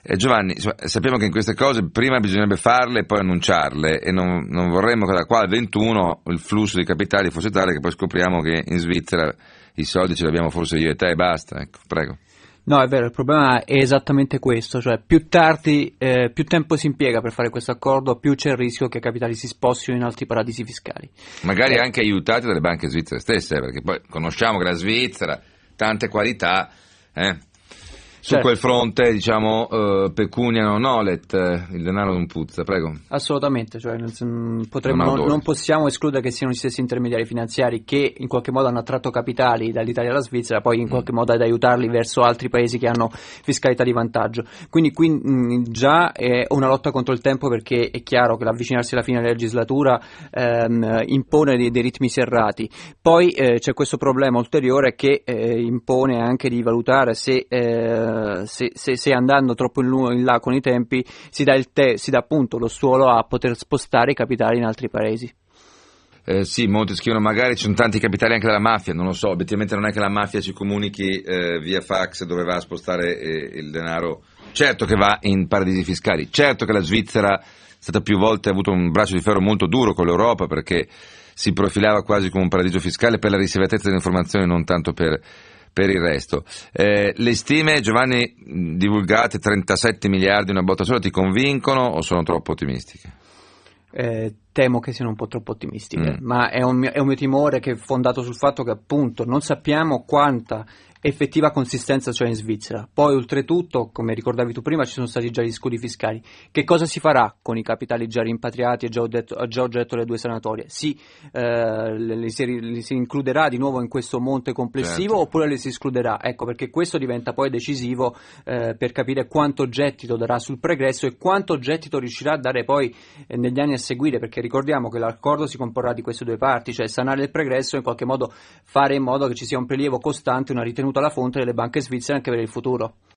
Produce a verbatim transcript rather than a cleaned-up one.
Eh, Giovanni, insomma, sappiamo che in queste cose prima bisognerebbe farle e poi annunciarle, e non, non vorremmo che da qua al ventuno il flusso di capitali fosse tale che poi scopriamo che in Svizzera i soldi ce li abbiamo forse io e te e basta. Ecco, prego. No, è vero, il problema è esattamente questo, cioè più tardi, eh, più tempo si impiega per fare questo accordo, più c'è il rischio che i capitali si spostino in altri paradisi fiscali. Magari eh. anche aiutati dalle banche svizzere stesse, perché poi conosciamo che la Svizzera, tante qualità, eh? Su Certo. quel fronte, diciamo, uh, pecunia non olet, il denaro non puzza, prego. Assolutamente, cioè nel, potremmo, non, non, non possiamo escludere che siano gli stessi intermediari finanziari che in qualche modo hanno attratto capitali dall'Italia alla Svizzera, poi in qualche mm. modo ad aiutarli verso altri paesi che hanno fiscalità di vantaggio. Quindi qui mh, già è una lotta contro il tempo, perché è chiaro che l'avvicinarsi alla fine della legislatura ehm, impone dei, dei ritmi serrati. Poi eh, c'è questo problema ulteriore che eh, impone anche di valutare se eh, Se, se, se andando troppo in, in là con i tempi si dà, il te, si dà appunto lo suolo a poter spostare i capitali in altri paesi. Eh, sì, molti scrivono magari ci sono tanti capitali anche della mafia, non lo so, obiettivamente non è che la mafia ci comunichi eh, via fax dove va a spostare eh, il denaro. Certo che va in paradisi fiscali, certo che la Svizzera è stata più volte, ha avuto un braccio di ferro molto duro con l'Europa, perché si profilava quasi come un paradiso fiscale per la riservatezza delle informazioni, non tanto per per il resto. Eh, le stime, Giovanni, divulgate, trentasette miliardi una botta sola, ti convincono o sono troppo ottimistiche? Eh, temo che siano un po' troppo ottimistiche, mm. ma è un, mio, è un mio timore che è fondato sul fatto che appunto non sappiamo quanta effettiva consistenza c'è in Svizzera. Poi oltretutto, come ricordavi tu prima, ci sono stati già gli scudi fiscali. Che cosa si farà con i capitali già rimpatriati e già, detto, già oggetto delle due sanatorie? Si, eh, li, si, li si includerà di nuovo in questo monte complessivo, certo, oppure li si escluderà? Ecco, perché questo diventa poi decisivo eh, per capire quanto gettito darà sul pregresso e quanto gettito riuscirà a dare poi eh, negli anni a seguire, perché ricordiamo che l'accordo si comporrà di queste due parti, cioè sanare il pregresso e in qualche modo fare in modo che ci sia un prelievo costante, una ritenuta alla fonte delle banche svizzere anche per il futuro.